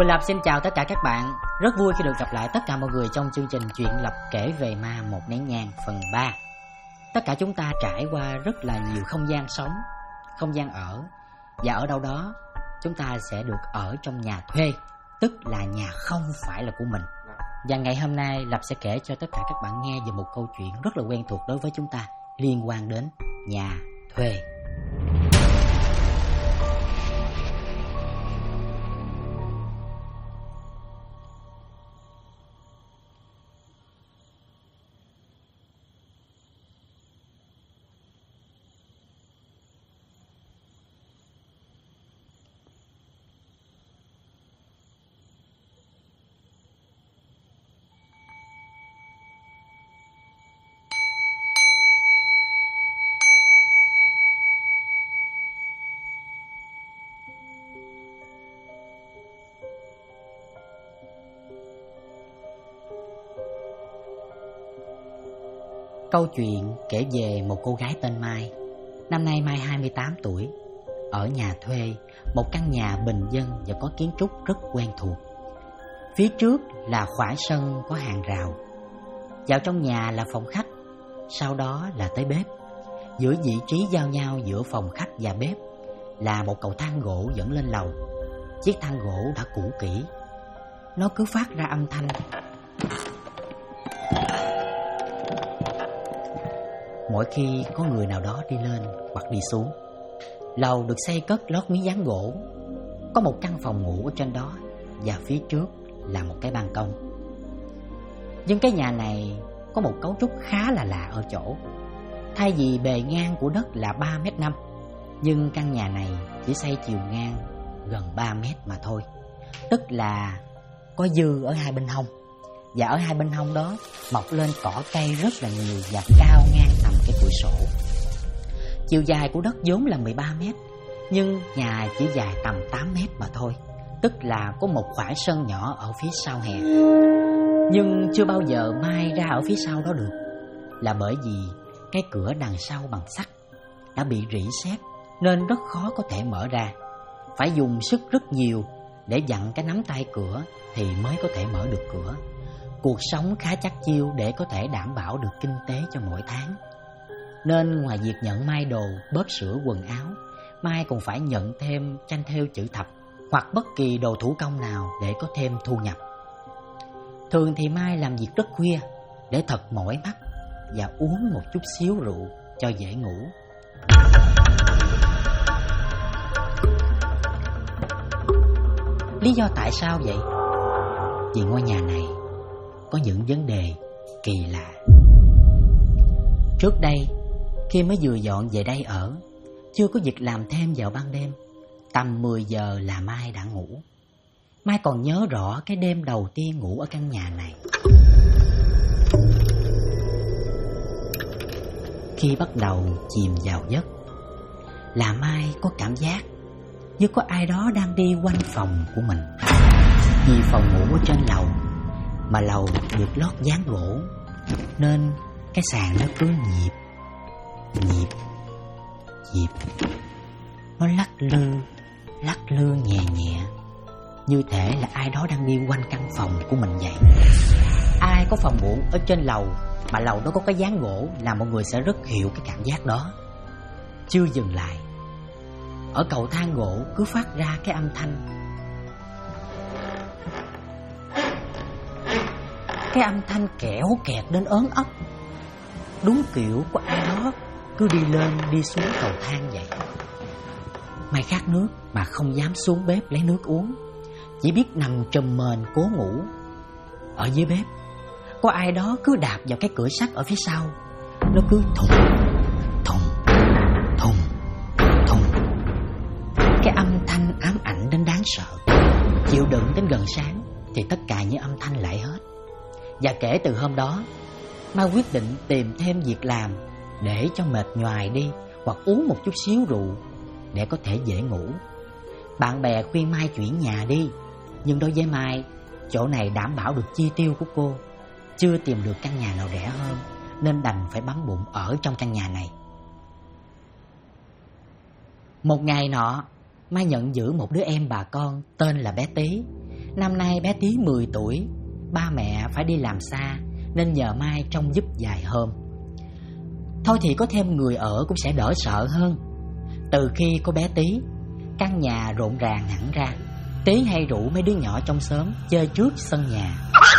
Quỳnh Lập xin chào tất cả các bạn. Rất vui khi được gặp lại tất cả mọi người trong chương trình Chuyện Lập kể về ma một nén nhang phần 3. Tất cả chúng ta trải qua rất là nhiều không gian sống, không gian ở. Và ở đâu đó chúng ta sẽ được ở trong nhà thuê, tức là nhà không phải là của mình. Và ngày hôm nay Lập sẽ kể cho tất cả các bạn nghe về một câu chuyện rất là quen thuộc đối với chúng ta, liên quan đến nhà thuê. Câu chuyện kể về một cô gái tên Mai. Năm nay Mai 28 tuổi, ở nhà thuê, một căn nhà bình dân và có kiến trúc rất quen thuộc. Phía trước là khoảng sân có hàng rào. Vào trong nhà là phòng khách, sau đó là tới bếp. Giữa vị trí giao nhau giữa phòng khách và bếp là một cầu thang gỗ dẫn lên lầu. Chiếc thang gỗ đã cũ kỹ, nó cứ phát ra âm thanh mỗi khi có người nào đó đi lên hoặc đi xuống. Lầu được xây cất lót miếng dán gỗ. Có một căn phòng ngủ ở trên đó, và phía trước là một cái ban công. Nhưng cái nhà này có một cấu trúc khá là lạ ở chỗ, thay vì bề ngang của đất là 3,5 m, nhưng căn nhà này chỉ xây chiều ngang gần 3 m mà thôi. Tức là có dư ở hai bên hông, và ở hai bên hông đó mọc lên cỏ cây rất là nhiều và cao ngang tầm cái cửa sổ. Chiều dài của đất vốn là 13 m, nhưng nhà chỉ dài tầm 8 m mà thôi. Tức là có một khoảng sân nhỏ ở phía sau hè. Nhưng chưa bao giờ Mai ra ở phía sau đó được, là bởi vì cái cửa đằng sau bằng sắt đã bị rỉ sét nên rất khó có thể mở ra. Phải dùng sức rất nhiều để vặn cái nắm tay cửa thì mới có thể mở được cửa. Cuộc sống khá chắc chiêu để có thể đảm bảo được kinh tế cho mỗi tháng. Nên ngoài việc nhận may đồ, bóp sữa quần áo, Mai còn phải nhận thêm tranh thêu chữ thập hoặc bất kỳ đồ thủ công nào để có thêm thu nhập. Thường thì Mai làm việc rất khuya để thật mỏi mắt và uống một chút xíu rượu cho dễ ngủ. Lý do tại sao vậy? Vì ngôi nhà này có những vấn đề kỳ lạ. Trước đây, khi mới vừa dọn về đây ở, chưa có việc làm thêm vào ban đêm, tầm 10 giờ là Mai đã ngủ. Mai còn nhớ rõ cái đêm đầu tiên ngủ ở căn nhà này. Khi bắt đầu chìm vào giấc, là Mai có cảm giác như có ai đó đang đi quanh phòng của mình. Vì phòng ngủ ở trên lầu, mà lầu được lót dán gỗ, nên cái sàn nó cứ nhịp, nhịp, nhịp. Nó lắc lư nhẹ nhẹ, như thể là ai đó đang đi quanh căn phòng của mình vậy. Ai có phòng ngủ ở trên lầu mà lầu đó có cái dán gỗ là mọi người sẽ rất hiểu cái cảm giác đó. Chưa dừng lại, ở cầu thang gỗ cứ phát ra cái âm thanh. Cái âm thanh kẽo kẹt đến ớn ốc, đúng kiểu của ai đó cứ đi lên đi xuống cầu thang vậy. Mai khát nước mà không dám xuống bếp lấy nước uống, chỉ biết nằm trùm mền cố ngủ. Ở dưới bếp có ai đó cứ đạp vào cái cửa sắt ở phía sau. Nó cứ thùng thùng thùng thùng. Cái âm thanh ám ảnh đến đáng sợ. Chịu đựng đến gần sáng thì tất cả những âm thanh lại hết. Và kể từ hôm đó, Mai quyết định tìm thêm việc làm để cho mệt nhoài đi, hoặc uống một chút xíu rượu để có thể dễ ngủ. Bạn bè khuyên Mai chuyển nhà đi, nhưng đối với Mai, chỗ này đảm bảo được chi tiêu của cô. Chưa tìm được căn nhà nào rẻ hơn, nên đành phải bấm bụng ở trong căn nhà này. Một ngày nọ, Mai nhận giữ một đứa em bà con tên là bé Tí. Năm nay bé Tí 10 tuổi, ba mẹ phải đi làm xa nên nhờ Mai trông giúp vài hôm. Thôi thì có thêm người ở cũng sẽ đỡ sợ hơn. Từ khi có bé Tí, căn nhà rộn ràng hẳn ra. Tí hay rủ mấy đứa nhỏ trong xóm chơi trước sân nhà.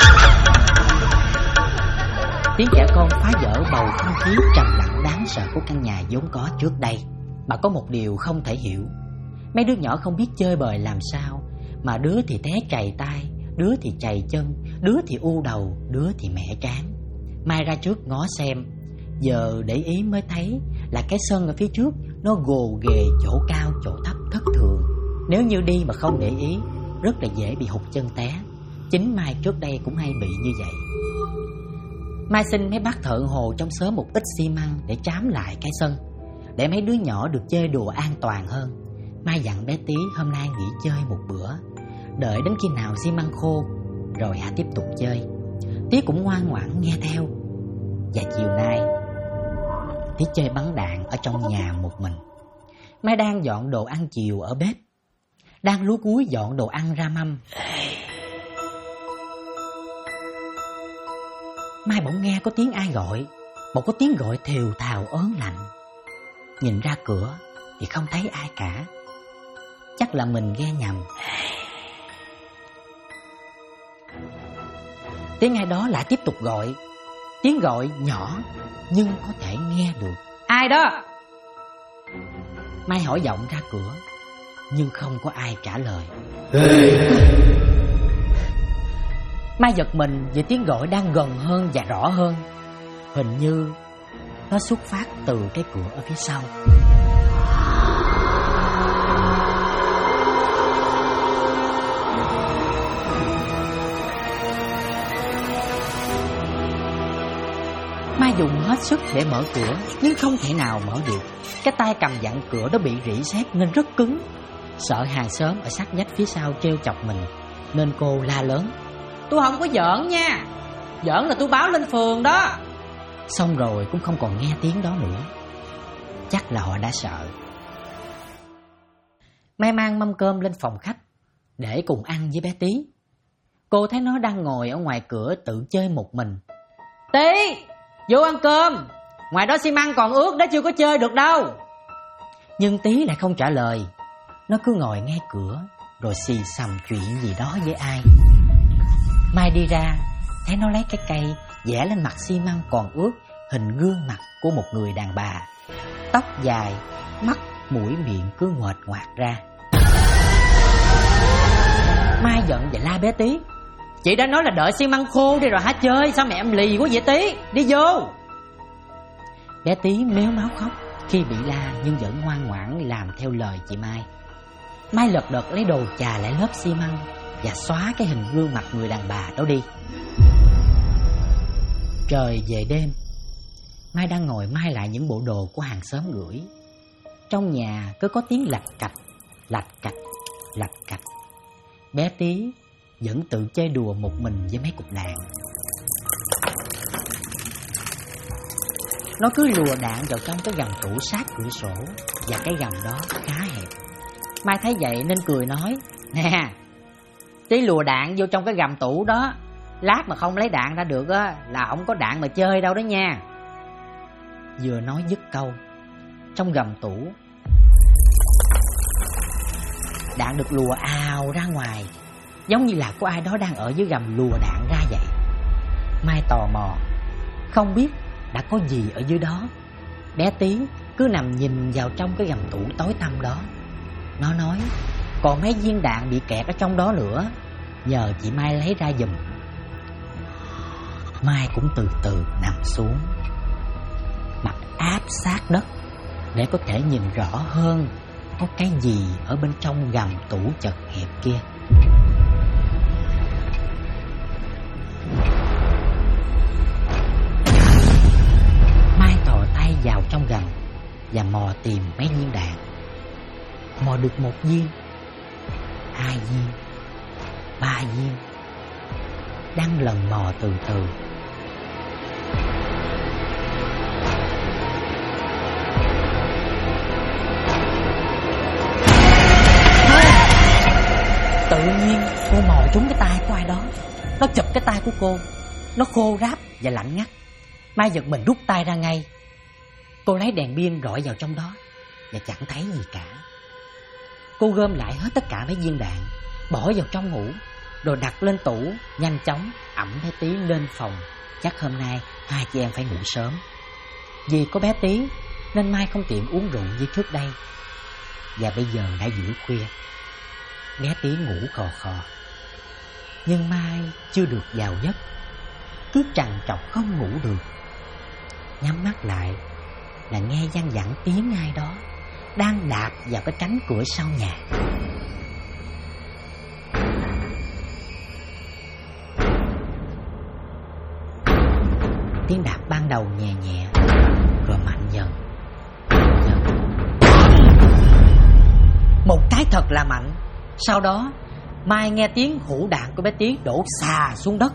Tiếng trẻ con phá vỡ bầu không khí trầm lặng đáng sợ của căn nhà vốn có trước đây. Mà có một điều không thể hiểu, mấy đứa nhỏ không biết chơi bời làm sao, mà đứa thì té trầy tay, đứa thì trầy chân, đứa thì u đầu, đứa thì mẻ trán. Mai ra trước ngó xem, giờ để ý mới thấy là cái sân ở phía trước nó gồ ghề, chỗ cao chỗ thấp thất thường. Nếu như đi mà không để ý, rất là dễ bị hụt chân té. Chính Mai trước đây cũng hay bị như vậy. Mai xin mấy bác thợ hồ trong xóm một ít xi măng để trám lại cái sân, để mấy đứa nhỏ được chơi đùa an toàn hơn. Mai dặn bé Tí hôm nay nghỉ chơi một bữa, đợi đến khi nào xi măng khô rồi hãy tiếp tục chơi. Tí cũng ngoan ngoãn nghe theo. Và chiều nay Tí chơi bắn đạn ở trong nhà một mình. Mai đang dọn đồ ăn chiều ở bếp, đang lúi cúi dọn đồ ăn ra mâm. Mai bỗng nghe có tiếng ai gọi, một có tiếng gọi thều thào ớn lạnh. Nhìn ra cửa thì không thấy ai cả. Chắc là mình nghe nhầm. Tiếng ai đó lại tiếp tục gọi. Tiếng gọi nhỏ nhưng có thể nghe được. Ai đó? Mai hỏi vọng ra cửa, nhưng không có ai trả lời. Mai giật mình vì tiếng gọi đang gần hơn và rõ hơn. Hình như nó xuất phát từ cái cửa ở phía sau. Mai dùng hết sức để mở cửa, nhưng không thể nào mở được. Cái tay cầm dặn cửa đó bị rỉ sét nên rất cứng. Sợ hàng xóm ở sát vách phía sau trêu chọc mình, nên cô la lớn: "Tôi không có giỡn nha, giỡn là tôi báo lên phường đó." Xong rồi cũng không còn nghe tiếng đó nữa. Chắc là họ đã sợ. Mai mang mâm cơm lên phòng khách để cùng ăn với bé Tí. Cô thấy nó đang ngồi ở ngoài cửa tự chơi một mình. "Tí, vô ăn cơm, ngoài đó xi măng còn ướt đó, chưa có chơi được đâu." Nhưng Tí lại không trả lời. Nó cứ ngồi ngay cửa rồi xì xầm chuyện gì đó với ai. Mai đi ra thấy nó lấy cái cây vẽ lên mặt xi măng còn ướt hình gương mặt của một người đàn bà, tóc dài, mắt mũi miệng cứ ngoệt ngoạc ra. Mai giận và la bé Tí: "Chị đã nói là đợi xi măng khô đi rồi hả chơi, sao mẹ em lì quá vậy Tí, đi vô." Bé Tí mếu máu khóc khi bị la nhưng vẫn ngoan ngoãn làm theo lời chị Mai. Mai lật đật lấy đồ chà lại lớp xi măng và xóa cái hình gương mặt người đàn bà đó đi. Trời về đêm, Mai đang ngồi may lại những bộ đồ của hàng xóm gửi. Trong nhà cứ có tiếng lạch cạch, lạch cạch, lạch cạch. Bé Tí vẫn tự chơi đùa một mình với mấy cục đạn. Nó cứ lùa đạn vào trong cái gầm tủ sát cửa sổ, và cái gầm đó khá hẹp. Mai thấy vậy nên cười nói: "Nè, Tí lùa đạn vô trong cái gầm tủ đó, lát mà không lấy đạn ra được á là không có đạn mà chơi đâu đó nha." Vừa nói dứt câu, trong gầm tủ đạn được lùa ào ra ngoài, giống như là có ai đó đang ở dưới gầm lùa đạn ra vậy. Mai tò mò, không biết đã có gì ở dưới đó. Bé Tí cứ nằm nhìn vào trong cái gầm tủ tối tăm đó. Nó nói còn mấy viên đạn bị kẹt ở trong đó nữa, nhờ chị Mai lấy ra giùm. Mai cũng từ từ nằm xuống, mặt áp sát đất để có thể nhìn rõ hơn có cái gì ở bên trong gầm tủ chật hẹp kia. Mai thò tay vào trong gầm và mò tìm mấy viên đạn. Mò được 1 viên, 2 viên, 3 viên, đang lần mò từ từ. Tự nhiên cô mò trúng cái tay của ai đó. Nó chụp cái tay của cô. Nó khô ráp và lạnh ngắt. Mai giật mình rút tay ra ngay. Cô lấy đèn pin rọi vào trong đó và chẳng thấy gì cả. Cô gom lại hết tất cả mấy viên đạn, bỏ vào trong hũ, rồi đặt lên tủ, nhanh chóng ẵm bé Tí lên phòng. Chắc hôm nay hai chị em phải ngủ sớm. Vì có bé Tí nên Mai không tiện uống rượu như trước đây. Và bây giờ đã giữa khuya. Bé Tí ngủ khò khò, nhưng Mai chưa được vào giấc, cứ trằn trọc không ngủ được. Nhắm mắt lại là nghe văng vẳng tiếng ai đó đang đạp vào cái cánh cửa sau nhà. Tiếng đạp ban đầu nhẹ nhẹ, rồi mạnh dần. Một cái thật là mạnh. Sau đó Mai nghe tiếng hũ đạn của bé Tí đổ xà xuống đất.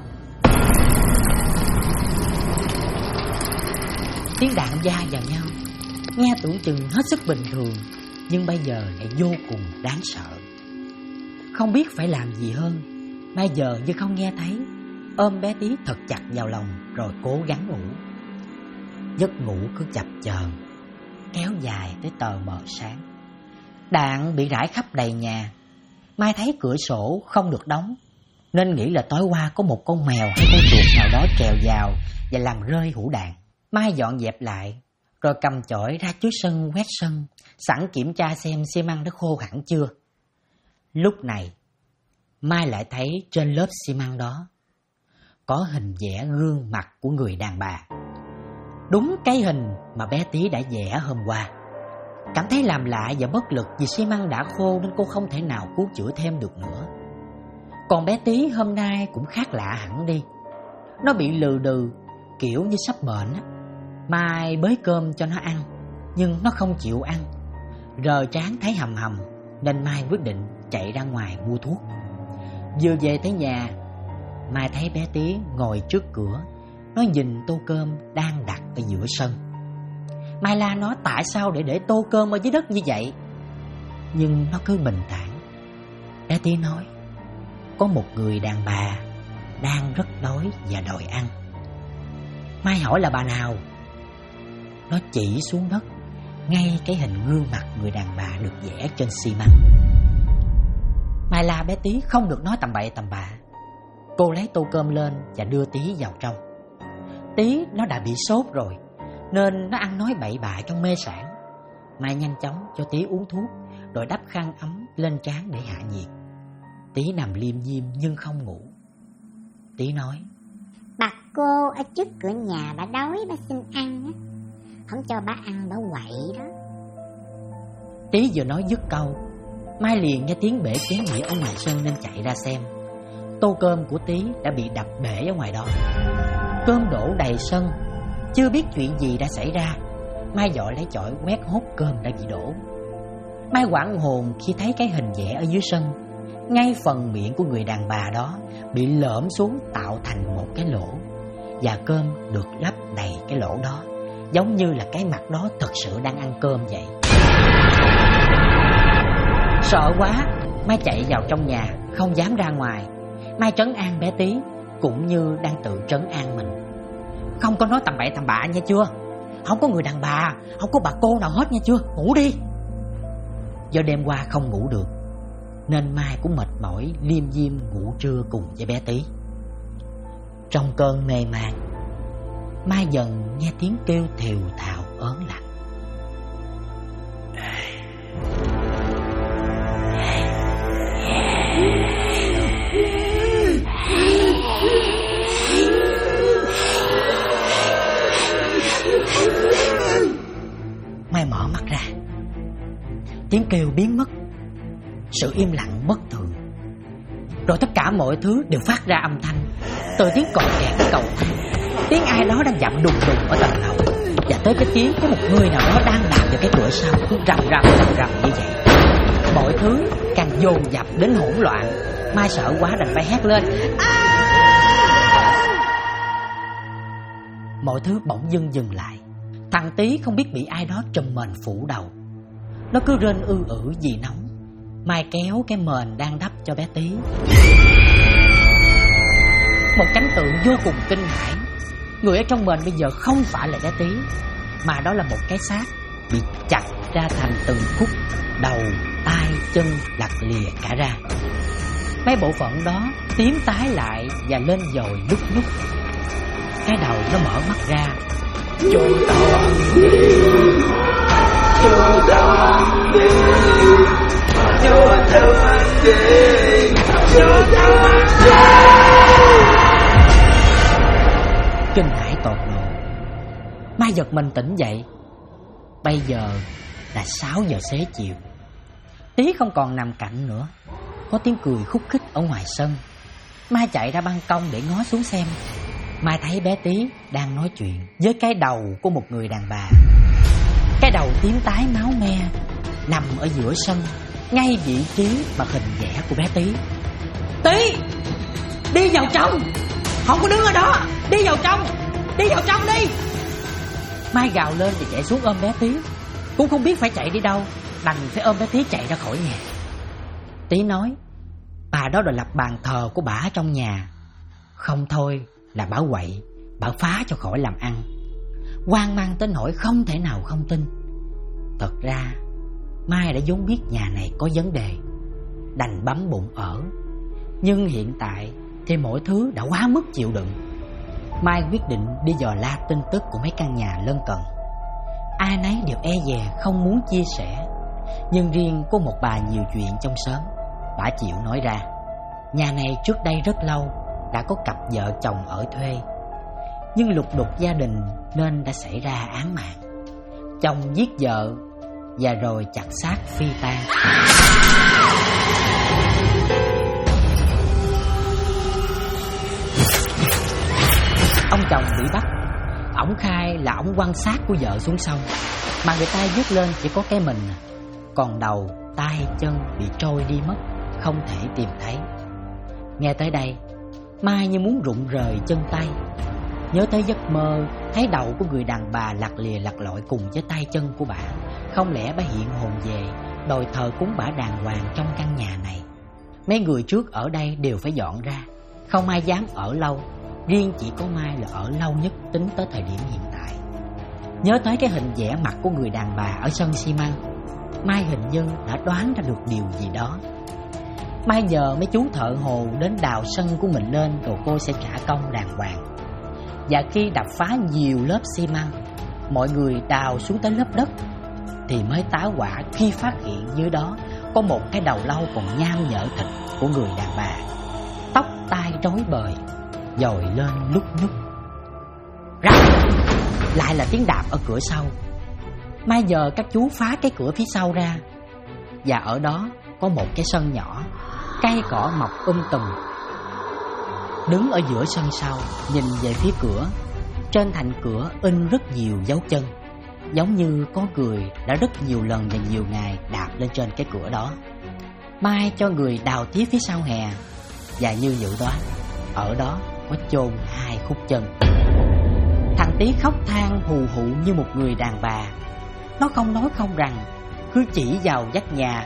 Tiếng đạn va vào nhau, nghe tưởng chừng hết sức bình thường, nhưng bây giờ lại vô cùng đáng sợ. Không biết phải làm gì hơn, Mai giờ như không nghe thấy, ôm bé Tí thật chặt vào lòng rồi cố gắng ngủ. Giấc ngủ cứ chập chờn, kéo dài tới tờ mờ sáng. Đạn bị rải khắp đầy nhà. Mai thấy cửa sổ không được đóng, nên nghĩ là tối qua có một con mèo hay con chuột nào đó trèo vào và làm rơi hũ đạn. Mai dọn dẹp lại, rồi cầm chổi ra trước sân quét sân, sẵn kiểm tra xem xi măng đã khô hẳn chưa. Lúc này, Mai lại thấy trên lớp xi măng đó có hình vẽ gương mặt của người đàn bà. Đúng cái hình mà bé Tí đã vẽ hôm qua. Cảm thấy làm lạ và bất lực vì xi măng đã khô nên cô không thể nào cứu chữa thêm được nữa. Còn bé Tí hôm nay cũng khác lạ hẳn đi. Nó bị lừ đừ, kiểu như sắp bệnh á. Mai bới cơm cho nó ăn, nhưng nó không chịu ăn. Rờ trán thấy hầm hầm, nên Mai quyết định chạy ra ngoài mua thuốc. Vừa về tới nhà, Mai thấy bé Tí ngồi trước cửa. Nó nhìn tô cơm đang đặt ở giữa sân. Mai la nó tại sao để tô cơm ở dưới đất như vậy, nhưng nó cứ bình thản. Bé Tí nói có một người đàn bà đang rất đói và đòi ăn. Mai hỏi là bà nào. Nó chỉ xuống đất, ngay cái hình gương mặt người đàn bà được vẽ trên xi măng. Mai la bé Tí không được nói tầm bậy tầm bạ. Cô lấy tô cơm lên và đưa Tí vào trong. Tí nó đã bị sốt rồi, nên nó ăn nói bậy bạ trong mê sảng. Mai nhanh chóng cho Tí uống thuốc, rồi đắp khăn ấm lên trán để hạ nhiệt. Tí nằm liêm diêm nhưng không ngủ. Tí nói: Bà cô ở trước cửa nhà bà đói, bà xin ăn á, không cho bà ăn bà quậy đó. Tí vừa nói dứt câu, Mai liền nghe tiếng bể chén dĩa ở ngoài sân nên chạy ra xem. Tô cơm của Tí đã bị đập bể ở ngoài đó. Cơm đổ đầy sân. Chưa biết chuyện gì đã xảy ra, Mai vội lấy chổi quét hốt cơm đã bị đổ. Mai hoảng hồn khi thấy cái hình vẽ ở dưới sân. Ngay phần miệng của người đàn bà đó bị lõm xuống tạo thành một cái lỗ, và cơm được lấp đầy cái lỗ đó, giống như là cái mặt đó thật sự đang ăn cơm vậy. Sợ quá, Mai chạy vào trong nhà, không dám ra ngoài. Mai trấn an bé Tí, cũng như đang tự trấn an mình. Không có nói tầm bậy tầm bạ nha chưa. Không có người đàn bà, không có bà cô nào hết nha chưa. Ngủ đi. Do đêm qua không ngủ được, nên Mai cũng mệt mỏi liêm diêm ngủ trưa cùng với bé Tí. Trong cơn mê man, Mai dần nghe tiếng kêu thều thào ớn lạnh. Mai mở mắt ra, tiếng kêu biến mất, sự im lặng bất thường. Rồi tất cả mọi thứ đều phát ra âm thanh, từ tiếng còi kẹt cầu thang, tiếng ai đó đang dậm đùng đùng ở tầng hầm, và tới cái tiếng có một người nào đó đang làm vào cái cửa sau, cứ rầm rầm như vậy. Mọi thứ càng dồn dập đến hỗn loạn. Mai sợ quá đành phải hét lên: Mọi thứ bỗng dưng dừng lại. Thằng Tí không biết bị ai đó trùm mền phủ đầu. Nó cứ rên ư ử vì nóng. Mai kéo cái mền đang đắp cho bé Tí. một cảnh tượng vô cùng kinh hãi. Người ở trong mền bây giờ không phải là bé Tí, mà đó là một cái xác bị chặt ra thành từng khúc, đầu, tay, chân lặt lìa cả ra. Mấy bộ phận đó tím tái lại và lên dồi lúc nhúc. Cái đầu nó mở mắt ra. Chúng ta ăn đi, chúng ta ăn đi, chúng ta ăn đi, chúng ta ăn đi. Kinh hãi tột độ, Mai giật mình tỉnh dậy. Bây giờ là 6 giờ xế chiều. Tí không còn nằm cạnh nữa. Có tiếng cười khúc khích ở ngoài sân. Mai chạy ra ban công để ngó xuống xem. Mai thấy bé Tí đang nói chuyện với cái đầu của một người đàn bà. Cái đầu tím tái máu me nằm ở giữa sân, ngay vị trí mà hình vẽ của bé Tí. Tí, đi vào trong, không có đứng ở đó, đi vào trong đi. Mai gào lên và chạy xuống ôm bé Tí. Cũng không biết phải chạy đi đâu, đành phải ôm bé Tí chạy ra khỏi nhà. Tí nói bà đó đòi lập bàn thờ của bả trong nhà. Không thôi là bả quậy, bả phá cho khỏi làm ăn. Hoang mang tới nỗi không thể nào không tin. Thật ra Mai đã vốn biết nhà này có vấn đề, đành bấm bụng ở. Nhưng hiện tại thì mọi thứ đã quá mức chịu đựng. Mai quyết định đi dò la tin tức của mấy căn nhà lân cận. Ai nấy đều e dè không muốn chia sẻ. Nhưng riêng có một bà nhiều chuyện trong xóm, bà chịu nói ra. Nhà này trước đây rất lâu đã có cặp vợ chồng ở thuê, nhưng lục đục gia đình nên đã xảy ra án mạng. Chồng giết vợ và rồi chặt xác phi tang. Ông chồng bị bắt. Ổng khai là ổng quăng xác của vợ xuống sông, mà người ta vớt lên chỉ có cái mình, còn đầu, tay, chân bị trôi đi mất, không thể tìm thấy. Nghe tới đây, Mai như muốn rụng rời chân tay. Nhớ tới giấc mơ thấy đầu của người đàn bà lặt lìa lặt lội cùng với tay chân của bà. Không lẽ bà hiện hồn về đòi thờ cúng bả đàng hoàng trong căn nhà này? Mấy người trước ở đây đều phải dọn ra, không ai dám ở lâu. Riêng chỉ có Mai là ở lâu nhất tính tới thời điểm hiện tại. Nhớ tới cái hình vẽ mặt của người đàn bà ở sân xi măng, Mai hình như đã đoán ra được điều gì đó. Mai nhờ mấy chú thợ hồ đến đào sân của mình lên, rồi cô sẽ trả công đàng hoàng. Và khi đập phá nhiều lớp xi măng, mọi người đào xuống tới lớp đất, thì mới tá hỏa khi phát hiện dưới đó có một cái đầu lâu còn nham nhở thịt của người đàn bà. Tóc tai rối bời, dồi lên lúc nhúc. Rắc! Lại là tiếng đạp ở cửa sau. Mai giờ các chú phá cái cửa phía sau ra, và ở đó có một cái sân nhỏ, cây cỏ mọc tùm. Đứng ở giữa sân sau, nhìn về phía cửa, trên thành cửa in rất nhiều dấu chân, giống như có người đã rất nhiều lần và nhiều ngày đạp lên trên cái cửa đó. Mai cho người đào tiếp phía sau hè, và như dự đoán, ở đó có chôn 2 khúc chân. Thằng Tí khóc than hù hụ như một người đàn bà. Nó không nói không rằng, cứ chỉ vào vách nhà.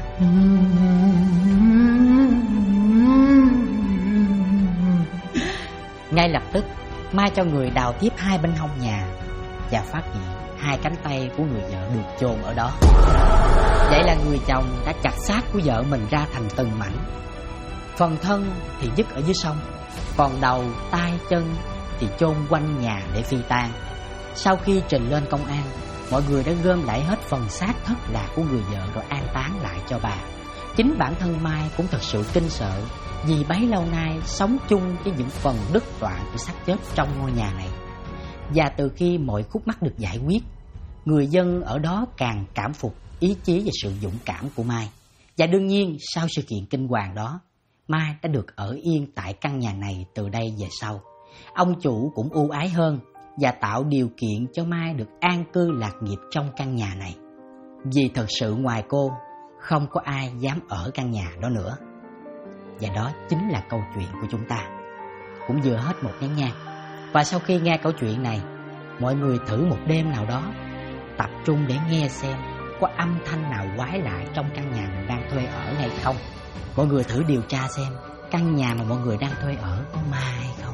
Ngay lập tức Mai cho người đào tiếp 2 bên hông nhà, và phát hiện 2 cánh tay của người vợ được chôn ở đó. Vậy là người chồng đã chặt xác của vợ mình ra thành từng mảnh. Phần thân thì vứt ở dưới sông, còn đầu, tay, chân thì chôn quanh nhà để phi tang. Sau khi trình lên công an, mọi người đã gom lại hết phần xác thất lạc của người vợ rồi an táng lại cho bà. Chính bản thân Mai cũng thật sự kinh sợ, vì bấy lâu nay sống chung với những phần đứt đoạn của xác chết trong ngôi nhà này. Và từ khi mọi khúc mắc được giải quyết, người dân ở đó càng cảm phục ý chí và sự dũng cảm của Mai. Và đương nhiên sau sự kiện kinh hoàng đó, Mai đã được ở yên tại căn nhà này từ đây về sau. Ông chủ cũng ưu ái hơn và tạo điều kiện cho Mai được an cư lạc nghiệp trong căn nhà này. Vì thật sự ngoài cô, không có ai dám ở căn nhà đó nữa. Và đó chính là câu chuyện của chúng ta. Cũng vừa hết một nén nhang. Và sau khi nghe câu chuyện này, mọi người thử một đêm nào đó tập trung để nghe xem có âm thanh nào quái lạ trong căn nhà mình đang thuê ở hay không. Mọi người thử điều tra xem căn nhà mà mọi người đang thuê ở có ma hay không.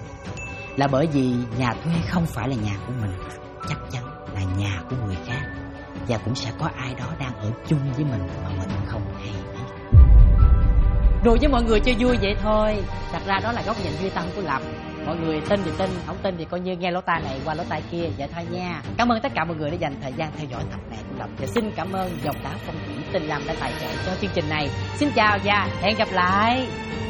là bởi vì nhà thuê không phải là nhà của mình, chắc chắn là nhà của người khác, và cũng sẽ có ai đó đang ở chung với mình mà mình không hay biết. Rồi với mọi người chơi vui vậy thôi. Thật ra đó là góc nhìn duy tâm của Lập. Mọi người tin thì tin, không tin thì coi như nghe lỗ tai này qua lỗ tai kia vậy thôi nha. Cảm ơn tất cả mọi người đã dành thời gian theo dõi tập này của Lập, và xin cảm ơn Dòng Đá Phong Thủy Tinh Lâm đã tài trợ cho chương trình này. Xin chào và hẹn gặp lại.